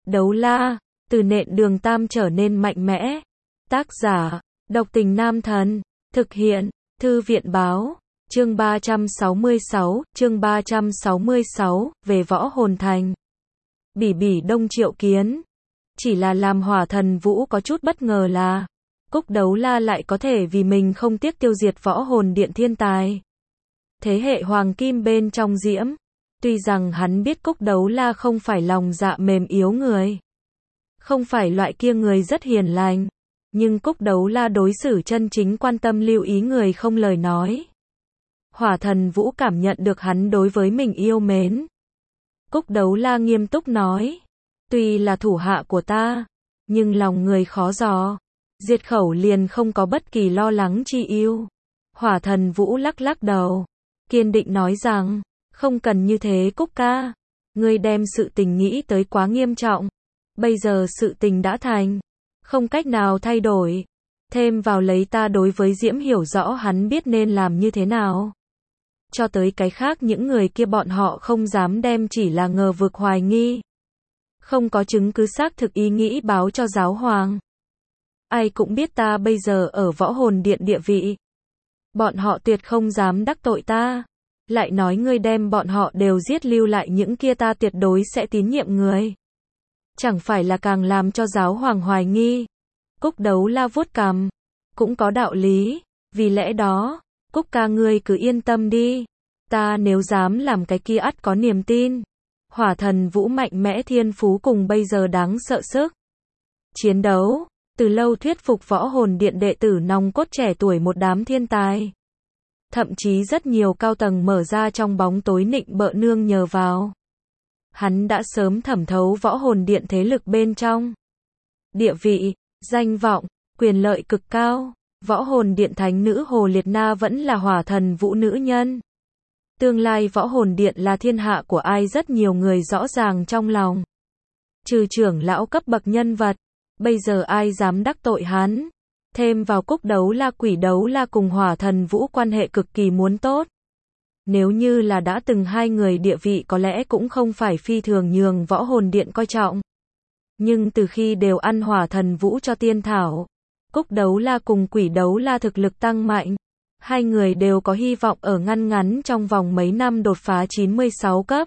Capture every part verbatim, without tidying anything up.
đấu la, từ nện đường tam trở nên mạnh mẽ. Tác giả, độc tình nam thần. Thực hiện, thư viện báo. Chương ba trăm sáu mươi sáu, chương ba trăm sáu mươi sáu, về võ hồn thành. Bỉ bỉ đông triệu kiến. Chỉ là làm Hỏa Thần Vũ có chút bất ngờ là, Cúc Đấu La lại có thể vì mình không tiếc tiêu diệt võ hồn điện thiên tài. Thế hệ hoàng kim bên trong diễm. Tuy rằng hắn biết Cúc Đấu La không phải lòng dạ mềm yếu người. Không phải loại kia người rất hiền lành. Nhưng Cúc Đấu La đối xử chân chính quan tâm lưu ý người không lời nói. Hỏa Thần Vũ cảm nhận được hắn đối với mình yêu mến. Cúc Đấu La nghiêm túc nói. Tuy là thủ hạ của ta, nhưng lòng người khó dò. Diệt khẩu liền không có bất kỳ lo lắng chi ưu. Hỏa Thần Vũ lắc lắc đầu. Kiên định nói rằng, không cần như thế Cúc ca. Ngươi đem sự tình nghĩ tới quá nghiêm trọng. Bây giờ sự tình đã thành. Không cách nào thay đổi. Thêm vào lấy ta đối với Diễm hiểu rõ hắn biết nên làm như thế nào. Cho tới cái khác những người kia bọn họ không dám đem chỉ là ngờ vực hoài nghi. Không có chứng cứ xác thực ý nghĩ báo cho giáo hoàng. Ai cũng biết ta bây giờ ở võ hồn điện địa vị. Bọn họ tuyệt không dám đắc tội ta. Lại nói ngươi đem bọn họ đều giết lưu lại những kia ta tuyệt đối sẽ tín nhiệm người. Chẳng phải là càng làm cho giáo hoàng hoài nghi. Cúc Đấu La vuốt cằm. Cũng có đạo lý. Vì lẽ đó, Cúc ca ngươi cứ yên tâm đi. Ta nếu dám làm cái kia ắt có niềm tin. Hỏa Thần Vũ mạnh mẽ thiên phú cùng bây giờ đáng sợ sức chiến đấu. Từ lâu thuyết phục võ hồn điện đệ tử nòng cốt trẻ tuổi một đám thiên tài. Thậm chí rất nhiều cao tầng mở ra trong bóng tối nịnh bợ nương nhờ vào. Hắn đã sớm thẩm thấu võ hồn điện thế lực bên trong. Địa vị, danh vọng, quyền lợi cực cao. Võ hồn điện thánh nữ Hồ Liệt Na vẫn là Hỏa Thần Vũ nữ nhân. Tương lai võ hồn điện là thiên hạ của ai rất nhiều người rõ ràng trong lòng. Trừ trưởng lão cấp bậc nhân vật. Bây giờ ai dám đắc tội hắn. Thêm vào Cúc Đấu La Quỷ Đấu La cùng Hỏa Thần Vũ quan hệ cực kỳ muốn tốt. Nếu như là đã từng hai người địa vị có lẽ cũng không phải phi thường nhường võ hồn điện coi trọng. Nhưng từ khi đều ăn Hỏa Thần Vũ cho tiên thảo, Cúc Đấu La cùng Quỷ Đấu La thực lực tăng mạnh. Hai người đều có hy vọng ở ngăn ngắn trong vòng mấy năm đột phá chín mươi sáu cấp.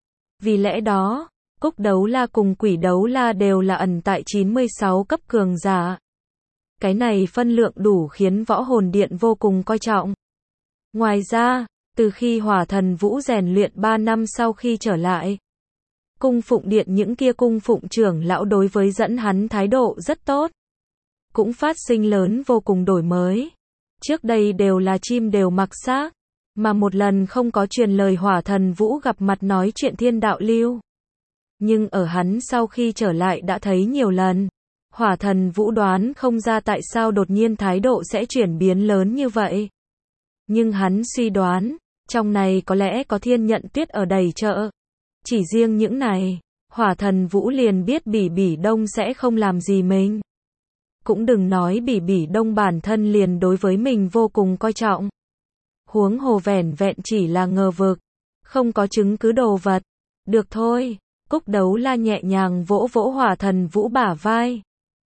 Vì lẽ đó, Cúc Đấu La cùng Quỷ Đấu La đều là ẩn tại chín mươi sáu cấp cường giả. Cái này phân lượng đủ khiến võ hồn điện vô cùng coi trọng. Ngoài ra, từ khi Hỏa Thần Vũ rèn luyện ba năm sau khi trở lại, cung phụng điện những kia cung phụng trưởng lão đối với dẫn hắn thái độ rất tốt. Cũng phát sinh lớn vô cùng đổi mới. Trước đây đều là chim đều mặc xác, mà một lần không có truyền lời Hỏa Thần Vũ gặp mặt nói chuyện thiên đạo lưu. Nhưng ở hắn sau khi trở lại đã thấy nhiều lần. Hỏa Thần Vũ đoán không ra tại sao đột nhiên thái độ sẽ chuyển biến lớn như vậy. Nhưng hắn suy đoán, trong này có lẽ có thiên nhận tuyết ở đầy chợ. Chỉ riêng những này, Hỏa Thần Vũ liền biết Bỉ Bỉ Đông sẽ không làm gì mình. Cũng đừng nói Bỉ Bỉ Đông bản thân liền đối với mình vô cùng coi trọng. Huống hồ vẻn vẹn chỉ là ngờ vực, không có chứng cứ đồ vật. Được thôi, Cúc Đấu La nhẹ nhàng vỗ vỗ Hỏa Thần Vũ bả vai.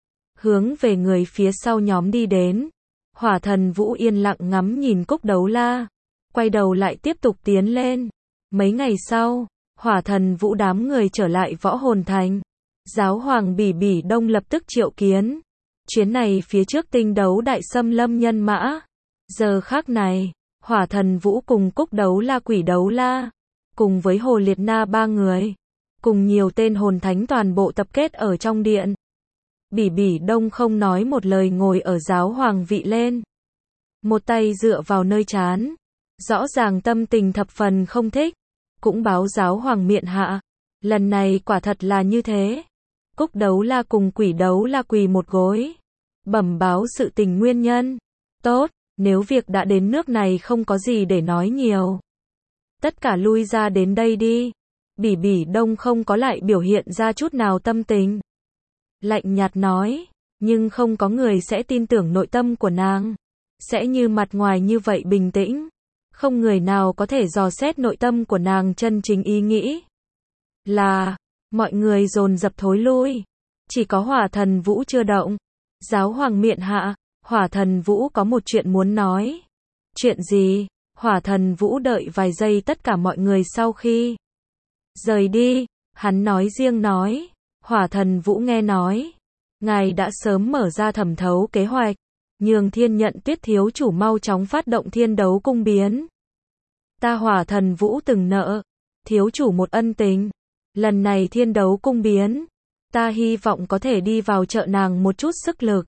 Hướng về người phía sau nhóm đi đến. Hỏa Thần Vũ yên lặng ngắm nhìn Cúc Đấu La. Quay đầu lại tiếp tục tiến lên. Mấy ngày sau, Hỏa Thần Vũ đám người trở lại võ hồn thành. Giáo hoàng Bỉ Bỉ Đông lập tức triệu kiến. Chuyến này phía trước tinh đấu đại xâm lâm nhân mã. Giờ khác này, Hỏa Thần Vũ cùng Cúc Đấu La Quỷ Đấu La, cùng với Hồ Liệt Na ba người, cùng nhiều tên hồn thánh toàn bộ tập kết ở trong điện. Bỉ Bỉ Đông không nói một lời ngồi ở giáo hoàng vị lên. Một tay dựa vào nơi trán. Rõ ràng tâm tình thập phần không thích. Cũng báo giáo hoàng miện hạ. Lần này quả thật là như thế. Cúc Đấu La cùng Quỷ Đấu La quỳ một gối. Bẩm báo sự tình nguyên nhân. Tốt, nếu việc đã đến nước này không có gì để nói nhiều. Tất cả lui ra đến đây đi. Bỉ Bỉ Đông không có lại biểu hiện ra chút nào tâm tình. Lạnh nhạt nói, nhưng không có người sẽ tin tưởng nội tâm của nàng. Sẽ như mặt ngoài như vậy bình tĩnh. Không người nào có thể dò xét nội tâm của nàng chân chính ý nghĩ. Là, Mọi người dồn dập thối lui. Chỉ có Hỏa Thần Vũ chưa động. Giáo hoàng miện hạ, Hỏa Thần Vũ có một chuyện muốn nói. Chuyện gì? Hỏa Thần Vũ đợi vài giây tất cả mọi người sau khi rời đi, hắn nói riêng nói. Hỏa Thần Vũ nghe nói, ngài đã sớm mở ra thẩm thấu kế hoạch, nhường Thiên Nhận Tuyết thiếu chủ mau chóng phát động thiên đấu cung biến. Ta Hỏa Thần Vũ từng nợ thiếu chủ một ân tình, lần này thiên đấu cung biến, ta hy vọng có thể đi vào trợ nàng một chút sức lực.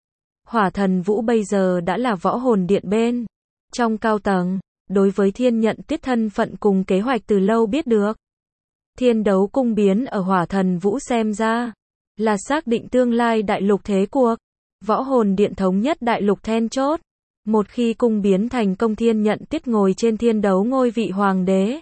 Hỏa Thần Vũ bây giờ đã là võ hồn điện bên trong cao tầng, đối với Thiên Nhận Tuyết thân phận cùng kế hoạch từ lâu biết được. Thiên đấu cung biến ở Hỏa Thần Vũ xem ra là xác định tương lai đại lục thế cuộc, võ hồn điện thống nhất đại lục then chốt. Một khi cung biến thành công, Thiên Nhận Tuyết ngồi trên thiên đấu ngôi vị hoàng đế,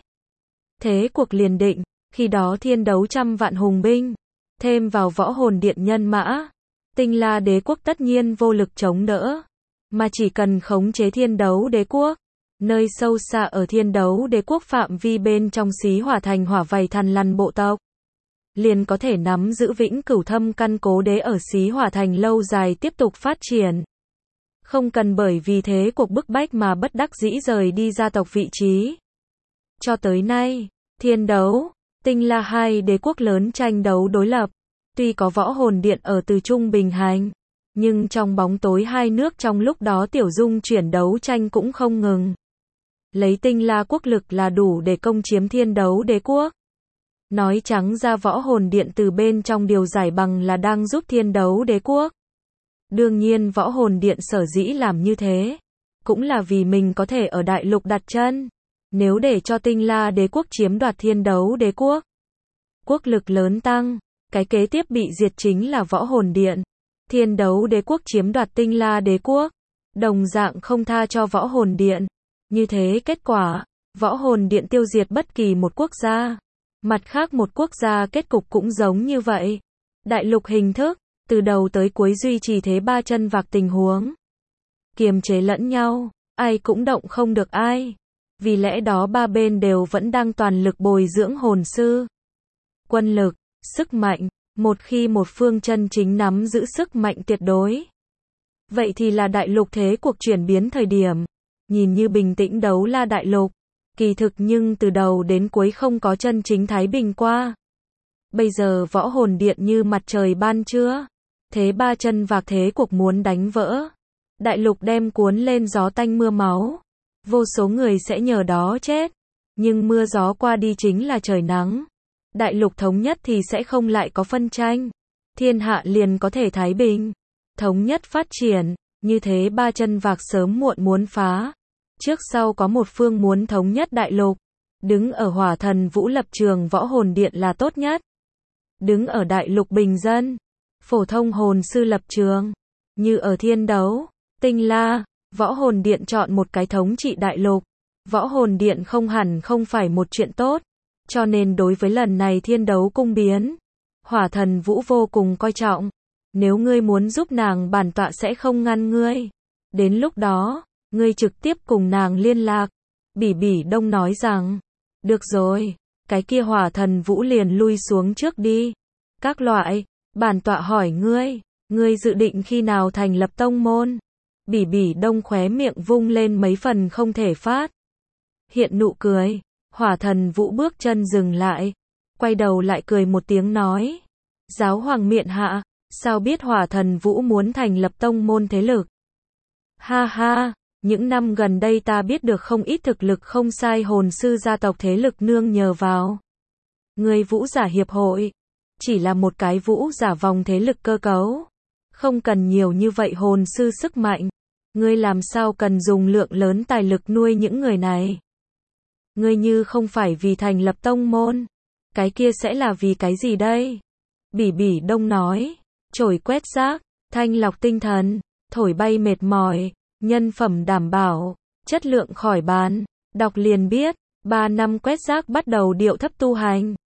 thế cuộc liền định. Khi đó thiên đấu trăm vạn hùng binh, thêm vào võ hồn điện nhân mã, Tinh La đế quốc tất nhiên vô lực chống đỡ, mà chỉ cần khống chế thiên đấu đế quốc, nơi sâu xa ở thiên đấu đế quốc phạm vi bên trong Xí Hỏa thành hỏa vảy thằn lằn bộ tộc, liền có thể nắm giữ vĩnh cửu thâm căn cố đế ở Xí Hỏa thành lâu dài tiếp tục phát triển. Không cần bởi vì thế cuộc bức bách mà bất đắc dĩ rời đi gia tộc vị trí. Cho tới nay, thiên đấu, Tinh La hai đế quốc lớn tranh đấu đối lập. Tuy có võ hồn điện ở từ trung bình hành, nhưng trong bóng tối hai nước trong lúc đó tiểu dung chuyển đấu tranh cũng không ngừng. Lấy Tinh La quốc lực là đủ để công chiếm thiên đấu đế quốc. Nói trắng ra võ hồn điện từ bên trong điều giải bằng là đang giúp thiên đấu đế quốc. Đương nhiên võ hồn điện sở dĩ làm như thế, cũng là vì mình có thể ở đại lục đặt chân. Nếu để cho Tinh La đế quốc chiếm đoạt thiên đấu đế quốc, quốc lực lớn tăng, cái kế tiếp bị diệt chính là võ hồn điện. Thiên đấu đế quốc chiếm đoạt Tinh La đế quốc, đồng dạng không tha cho võ hồn điện. Như thế kết quả, võ hồn điện tiêu diệt bất kỳ một quốc gia. Mặt khác một quốc gia kết cục cũng giống như vậy. Đại lục hình thức, từ đầu tới cuối duy trì thế ba chân vạc tình huống. Kiềm chế lẫn nhau, ai cũng động không được ai. Vì lẽ đó ba bên đều vẫn đang toàn lực bồi dưỡng hồn sư. Quân lực, sức mạnh, một khi một phương chân chính nắm giữ sức mạnh tuyệt đối, vậy thì là đại lục thế cuộc chuyển biến thời điểm. Nhìn như bình tĩnh đấu la đại lục, kỳ thực nhưng từ đầu đến cuối không có chân chính thái bình qua. Bây giờ võ hồn điện như mặt trời ban trưa, thế ba chân vạc thế cuộc muốn đánh vỡ. Đại lục đem cuốn lên gió tanh mưa máu, vô số người sẽ nhờ đó chết. Nhưng mưa gió qua đi chính là trời nắng. Đại lục thống nhất thì sẽ không lại có phân tranh. Thiên hạ liền có thể thái bình, thống nhất phát triển. Như thế ba chân vạc sớm muộn muốn phá. Trước sau có một phương muốn thống nhất đại lục. Đứng ở Hỏa Thần Vũ lập trường võ hồn điện là tốt nhất. Đứng ở đại lục bình dân, phổ thông hồn sư lập trường, như ở thiên đấu, Tinh La, võ hồn điện chọn một cái thống trị đại lục. Võ hồn điện không hẳn không phải một chuyện tốt. Cho nên đối với lần này thiên đấu cung biến, Hỏa Thần Vũ vô cùng coi trọng. Nếu ngươi muốn giúp nàng, bản tọa sẽ không ngăn ngươi. Đến lúc đó, ngươi trực tiếp cùng nàng liên lạc. Bỉ Bỉ Đông nói rằng, được rồi, cái kia Hỏa Thần Vũ liền lui xuống trước đi. Các loại, bản tọa hỏi ngươi, ngươi dự định khi nào thành lập tông môn? Bỉ Bỉ Đông khóe miệng vung lên mấy phần không thể phát hiện nụ cười. Hỏa Thần Vũ bước chân dừng lại, quay đầu lại cười một tiếng nói, giáo hoàng miện hạ, sao biết Hỏa Thần Vũ muốn thành lập tông môn thế lực? Ha ha, những năm gần đây ta biết được không ít thực lực không sai hồn sư gia tộc thế lực nương nhờ vào người vũ giả hiệp hội, chỉ là một cái vũ giả vòng thế lực cơ cấu, không cần nhiều như vậy hồn sư sức mạnh. Ngươi làm sao cần dùng lượng lớn tài lực nuôi những người này? Ngươi như không phải vì thành lập tông môn, cái kia sẽ là vì cái gì đây? Bỉ Bỉ Đông nói, chổi quét rác, thanh lọc tinh thần, thổi bay mệt mỏi, nhân phẩm đảm bảo, chất lượng khỏi bàn. Đọc liền biết, ba năm quét rác bắt đầu điệu thấp tu hành.